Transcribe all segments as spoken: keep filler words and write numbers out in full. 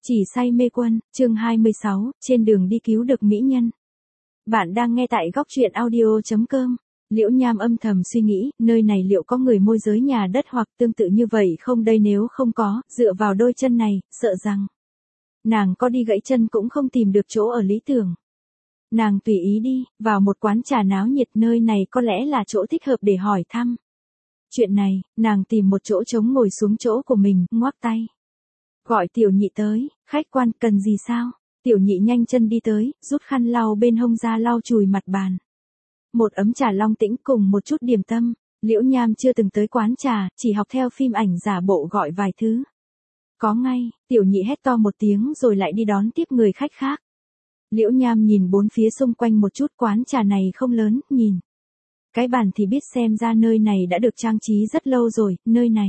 Chỉ say mê quân, chương hai mươi sáu, trên đường đi cứu được mỹ nhân. Bạn đang nghe tại góc truyện audio chấm com. Liễu Nham âm thầm suy nghĩ, nơi này liệu có người môi giới nhà đất hoặc tương tự như vậy không đây, nếu không có, dựa vào đôi chân này, sợ rằng nàng có đi gãy chân cũng không tìm được chỗ ở lý tưởng. Nàng tùy ý đi, vào một quán trà náo nhiệt, nơi này có lẽ là chỗ thích hợp để hỏi thăm. Chuyện này, nàng tìm một chỗ trống ngồi xuống chỗ của mình, ngoắc tay. Gọi Tiểu Nhị tới, khách quan cần gì sao? Tiểu Nhị nhanh chân đi tới, rút khăn lau bên hông ra lau chùi mặt bàn. Một ấm trà long tĩnh cùng một chút điểm tâm. Liễu Nham chưa từng tới quán trà, chỉ học theo phim ảnh giả bộ gọi vài thứ. Có ngay, Tiểu Nhị hét to một tiếng rồi lại đi đón tiếp người khách khác. Liễu Nham nhìn bốn phía xung quanh một chút, quán trà này không lớn, nhìn cái bàn thì biết xem ra nơi này đã được trang trí rất lâu rồi. Nơi này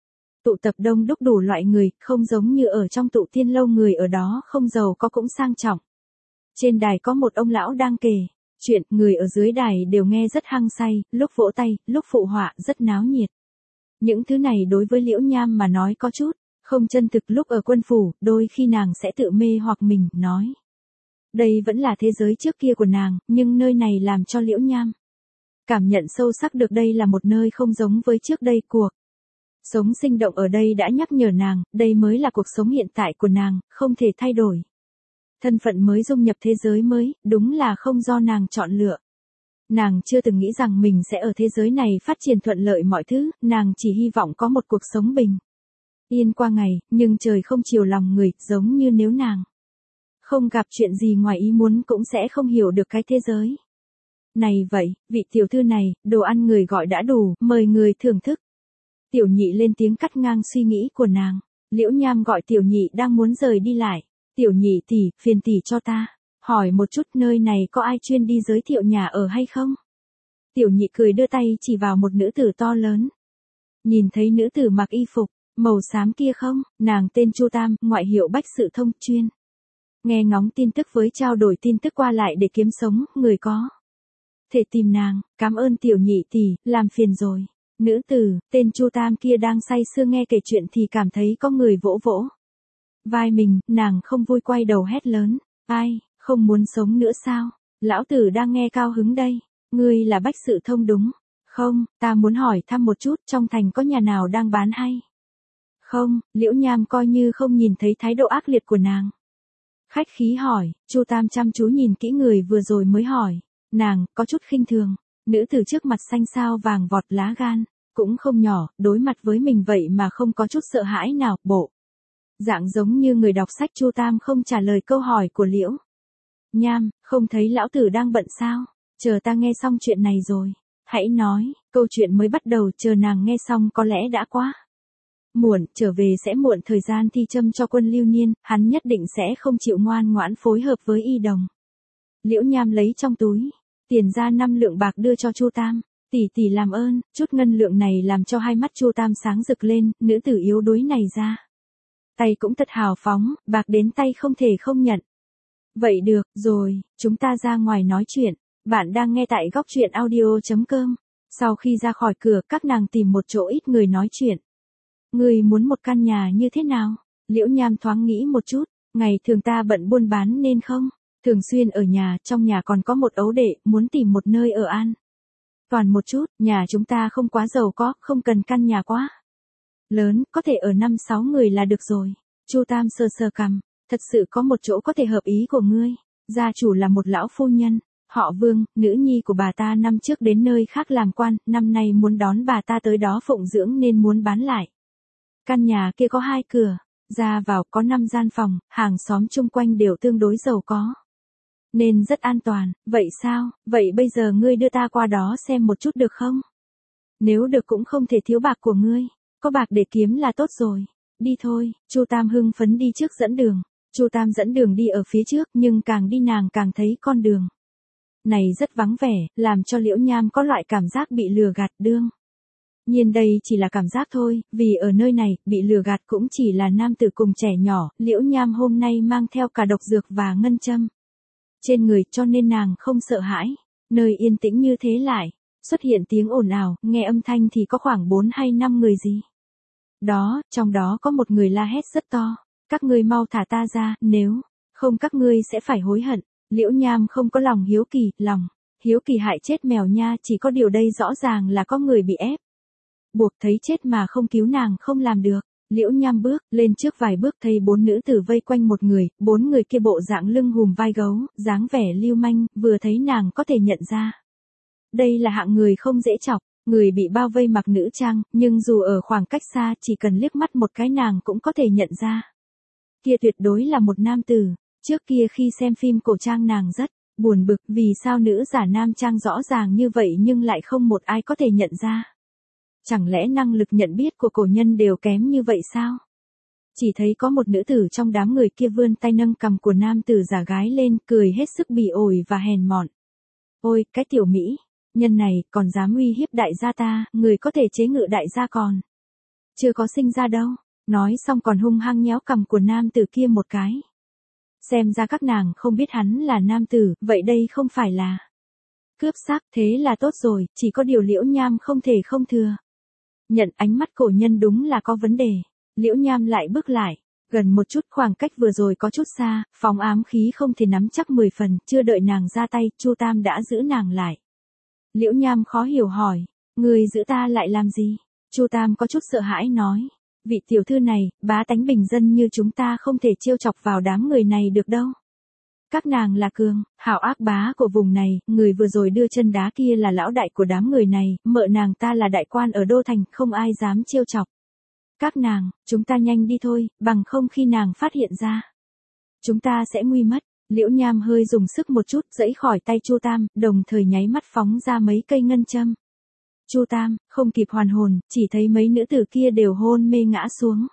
tụ tập đông đúc đủ loại người, không giống như ở trong tụ tiên lâu, người ở đó không giàu có cũng sang trọng. Trên đài có một ông lão đang kể chuyện, người ở dưới đài đều nghe rất hăng say, lúc vỗ tay, lúc phụ họa, rất náo nhiệt. Những thứ này đối với Liễu Nham mà nói có chút không chân thực. Lúc ở quân phủ, đôi khi nàng sẽ tự mê hoặc mình, nói đây vẫn là thế giới trước kia của nàng, nhưng nơi này làm cho Liễu Nham cảm nhận sâu sắc được đây là một nơi không giống với trước đây. Cuộc sống sinh động ở đây đã nhắc nhở nàng, đây mới là cuộc sống hiện tại của nàng, không thể thay đổi. Thân phận mới dung nhập thế giới mới, đúng là không do nàng chọn lựa. Nàng chưa từng nghĩ rằng mình sẽ ở thế giới này phát triển thuận lợi mọi thứ, nàng chỉ hy vọng có một cuộc sống bình yên qua ngày, nhưng trời không chiều lòng người, giống như nếu nàng không gặp chuyện gì ngoài ý muốn cũng sẽ không hiểu được cái thế giới này vậy. Vị tiểu thư này, đồ ăn người gọi đã đủ, mời người thưởng thức. Tiểu Nhị lên tiếng cắt ngang suy nghĩ của nàng. Liễu Nham gọi Tiểu Nhị đang muốn rời đi lại. Tiểu Nhị tỷ, phiền tỷ cho ta hỏi một chút, nơi này có ai chuyên đi giới thiệu nhà ở hay không? Tiểu Nhị cười đưa tay chỉ vào một nữ tử to lớn. Nhìn thấy nữ tử mặc y phục màu xám kia không? Nàng tên Chu Tam, ngoại hiệu Bách Sự Thông, chuyên nghe ngóng tin tức với trao đổi tin tức qua lại để kiếm sống, người có thể tìm nàng. Cảm ơn Tiểu Nhị tỷ, làm phiền rồi. Nữ tử tên Chu Tam kia đang say sưa nghe kể chuyện thì cảm thấy có người vỗ vỗ vai mình, nàng không vui quay đầu hét lớn, ai, không muốn sống nữa sao? Lão tử đang nghe cao hứng đây. Ngươi là Bách Sự Thông đúng không? Ta muốn hỏi thăm một chút, trong thành có nhà nào đang bán hay không? Liễu Nham coi như không nhìn thấy thái độ ác liệt của nàng, khách khí hỏi. Chu Tam chăm chú nhìn kỹ người vừa rồi mới hỏi. Nàng có chút khinh thường. Nữ từ trước mặt xanh xao vàng vọt, lá gan cũng không nhỏ, đối mặt với mình vậy mà không có chút sợ hãi nào, bộ dạng giống như người đọc sách. Chu Tam không trả lời câu hỏi của Liễu Nham, không thấy lão tử đang bận sao? Chờ ta nghe xong chuyện này rồi hãy nói. Câu chuyện mới bắt đầu, chờ nàng nghe xong có lẽ đã quá muộn, trở về sẽ muộn thời gian thi châm cho Quân Lưu Niên, hắn nhất định sẽ không chịu ngoan ngoãn phối hợp với y đồng. Liễu Nham lấy trong túi tiền ra năm lượng bạc đưa cho Chu Tam. Tỷ tỷ làm ơn. Chút ngân lượng này làm cho hai mắt Chu Tam sáng rực lên. Nữ tử yếu đuối này ra tay cũng thật hào phóng, bạc đến tay không thể không nhận. Vậy được rồi, chúng ta ra ngoài nói chuyện. Bạn đang nghe tại góc truyện audio chấm com. Sau khi ra khỏi cửa, các nàng tìm một chỗ ít người nói chuyện. Người muốn một căn nhà như thế nào? Liễu Nham thoáng nghĩ một chút. Ngày thường ta bận buôn bán nên không thường xuyên ở nhà, trong nhà còn có một ấu đệ, muốn tìm một nơi ở an toàn một chút. Nhà chúng ta không quá giàu có, không cần căn nhà quá lớn, có thể ở năm sáu người là được rồi. Chu Tam sờ sờ cằm, thật sự có một chỗ có thể hợp ý của ngươi. Gia chủ là một lão phu nhân, họ Vương, nữ nhi của bà ta năm trước đến nơi khác làm quan, năm nay muốn đón bà ta tới đó phụng dưỡng nên muốn bán lại. Căn nhà kia có hai cửa ra vào, có năm gian phòng, hàng xóm chung quanh đều tương đối giàu có nên rất an toàn. Vậy sao? Vậy bây giờ ngươi đưa ta qua đó xem một chút được không? Nếu được cũng không thể thiếu bạc của ngươi. Có bạc để kiếm là tốt rồi. Đi thôi. Chu Tam hưng phấn đi trước dẫn đường. Chu Tam dẫn đường đi ở phía trước, nhưng càng đi nàng càng thấy con đường này rất vắng vẻ, làm cho Liễu Nham có loại cảm giác bị lừa gạt. Đương nhiên đây chỉ là cảm giác thôi, vì ở nơi này, bị lừa gạt cũng chỉ là nam tử cùng trẻ nhỏ. Liễu Nham hôm nay mang theo cả độc dược và ngân châm trên người, cho nên nàng không sợ hãi. Nơi yên tĩnh như thế lại xuất hiện tiếng ồn ào, nghe âm thanh thì có khoảng bốn hay năm người gì đó, trong đó có một người la hét rất to. Các ngươi mau thả ta ra, nếu không các ngươi sẽ phải hối hận. Liễu Nham không có lòng hiếu kỳ, lòng hiếu kỳ hại chết mèo nha, chỉ có điều đây rõ ràng là có người bị ép buộc, thấy chết mà không cứu nàng không làm được. Liễu Nham bước lên trước vài bước, thấy bốn nữ tử vây quanh một người, bốn người kia bộ dạng lưng hùm vai gấu, dáng vẻ lưu manh, vừa thấy nàng có thể nhận ra. Đây là hạng người không dễ chọc, người bị bao vây mặc nữ trang, nhưng dù ở khoảng cách xa chỉ cần liếc mắt một cái nàng cũng có thể nhận ra. Kia tuyệt đối là một nam tử, trước kia khi xem phim cổ trang nàng rất buồn bực vì sao nữ giả nam trang rõ ràng như vậy nhưng lại không một ai có thể nhận ra. Chẳng lẽ năng lực nhận biết của cổ nhân đều kém như vậy sao? Chỉ thấy có một nữ tử trong đám người kia vươn tay nâng cằm của nam tử giả gái lên, cười hết sức bỉ ổi và hèn mọn. Ôi, cái tiểu Mỹ nhân này còn dám uy hiếp đại gia ta, người có thể chế ngự đại gia còn chưa có sinh ra đâu. Nói xong còn hung hăng nhéo cằm của nam tử kia một cái. Xem ra các nàng không biết hắn là nam tử, vậy đây không phải là cướp xác, thế là tốt rồi, chỉ có điều Liễu Nham không thể không thừa nhận ánh mắt cổ nhân đúng là có vấn đề. Liễu Nham lại bước lại gần một chút, khoảng cách vừa rồi có chút xa, phóng ám khí không thể nắm chắc mười phần, chưa đợi nàng ra tay, Chu Tam đã giữ nàng lại. Liễu Nham khó hiểu hỏi, người giữ ta lại làm gì? Chu Tam có chút sợ hãi nói, vị tiểu thư này, bá tánh bình dân như chúng ta không thể trêu chọc vào đám người này được đâu. Các nàng là cường, hảo ác bá của vùng này, người vừa rồi đưa chân đá kia là lão đại của đám người này, mợ nàng ta là đại quan ở đô thành, không ai dám trêu chọc các nàng, chúng ta nhanh đi thôi, bằng không khi nàng phát hiện ra, chúng ta sẽ nguy mất. Liễu Nham hơi dùng sức một chút, giãy khỏi tay Chu Tam, đồng thời nháy mắt phóng ra mấy cây ngân châm. Chu Tam không kịp hoàn hồn, chỉ thấy mấy nữ tử kia đều hôn mê ngã xuống.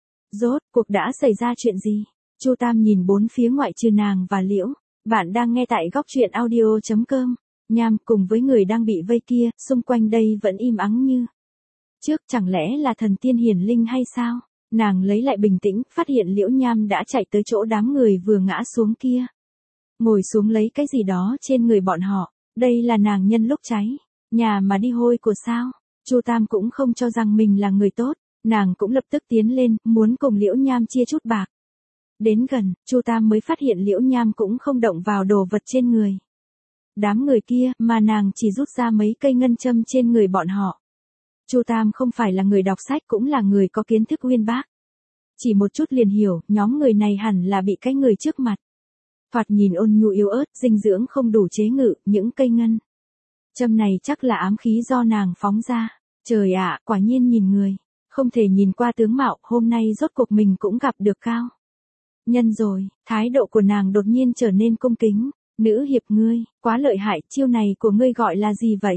Rốt cuộc đã xảy ra chuyện gì? Chu Tam nhìn bốn phía ngoại trừ nàng và Liễu. Bạn đang nghe tại góc truyện audio chấm com. Nham cùng với người đang bị vây kia, xung quanh đây vẫn im ắng như trước, chẳng lẽ là thần tiên hiển linh hay sao? Nàng lấy lại bình tĩnh, phát hiện Liễu Nham đã chạy tới chỗ đám người vừa ngã xuống kia. Ngồi xuống lấy cái gì đó trên người bọn họ, đây là nàng nhân lúc cháy nhà mà đi hôi của sao? Chu Tam cũng không cho rằng mình là người tốt, nàng cũng lập tức tiến lên, muốn cùng Liễu Nham chia chút bạc. Đến gần, Chu Tam mới phát hiện Liễu Nham cũng không động vào đồ vật trên người đám người kia, mà nàng chỉ rút ra mấy cây ngân châm trên người bọn họ. Chu Tam không phải là người đọc sách cũng là người có kiến thức uyên bác. Chỉ một chút liền hiểu, nhóm người này hẳn là bị cái người trước mặt thoạt nhìn ôn nhu yếu ớt, dinh dưỡng không đủ chế ngự, những cây ngân châm này chắc là ám khí do nàng phóng ra. Trời ạ, quả nhiên nhìn người, không thể nhìn qua tướng mạo, hôm nay rốt cuộc mình cũng gặp được cao nhân rồi. Thái độ của nàng đột nhiên trở nên cung kính. Nữ hiệp ngươi, quá lợi hại, chiêu này của ngươi gọi là gì vậy?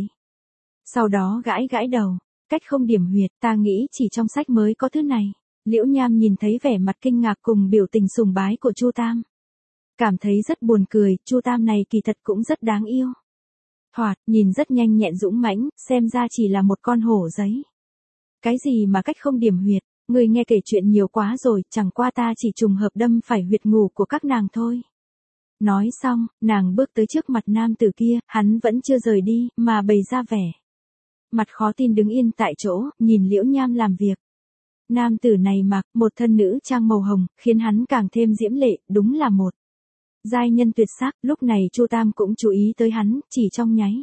Sau đó gãi gãi đầu, cách không điểm huyệt, ta nghĩ chỉ trong sách mới có thứ này. Liễu Nham nhìn thấy vẻ mặt kinh ngạc cùng biểu tình sùng bái của Chu Tam, cảm thấy rất buồn cười, Chu Tam này kỳ thật cũng rất đáng yêu. Thoạt, nhìn rất nhanh nhẹn dũng mãnh, xem ra chỉ là một con hổ giấy. Cái gì mà cách không điểm huyệt, người nghe kể chuyện nhiều quá rồi, chẳng qua ta chỉ trùng hợp đâm phải huyệt ngủ của các nàng thôi. Nói xong, nàng bước tới trước mặt nam tử kia, hắn vẫn chưa rời đi, mà bày ra vẻ mặt khó tin đứng yên tại chỗ, nhìn Liễu Nham làm việc. Nam tử này mặc một thân nữ trang màu hồng, khiến hắn càng thêm diễm lệ, đúng là một giai nhân tuyệt sắc. Lúc này Chu Tam cũng chú ý tới hắn, chỉ trong nháy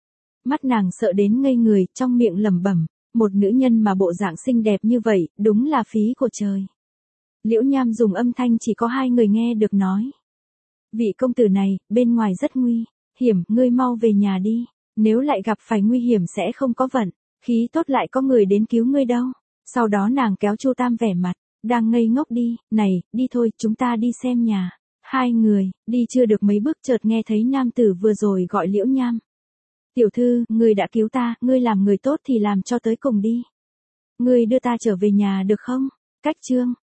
mắt nàng sợ đến ngây người, trong miệng lẩm bẩm, một nữ nhân mà bộ dạng xinh đẹp như vậy, đúng là phí của trời. Liễu Nham dùng âm thanh chỉ có hai người nghe được nói, vị công tử này, bên ngoài rất nguy hiểm, ngươi mau về nhà đi, nếu lại gặp phải nguy hiểm sẽ không có vận khí tốt lại có người đến cứu ngươi đâu. Sau đó nàng kéo Chu Tam vẻ mặt đang ngây ngốc đi, này, đi thôi, chúng ta đi xem nhà. Hai người đi chưa được mấy bước chợt nghe thấy nam tử vừa rồi gọi Liễu Nham. Tiểu thư, ngươi đã cứu ta, ngươi làm người tốt thì làm cho tới cùng đi. Ngươi đưa ta trở về nhà được không? Cách chương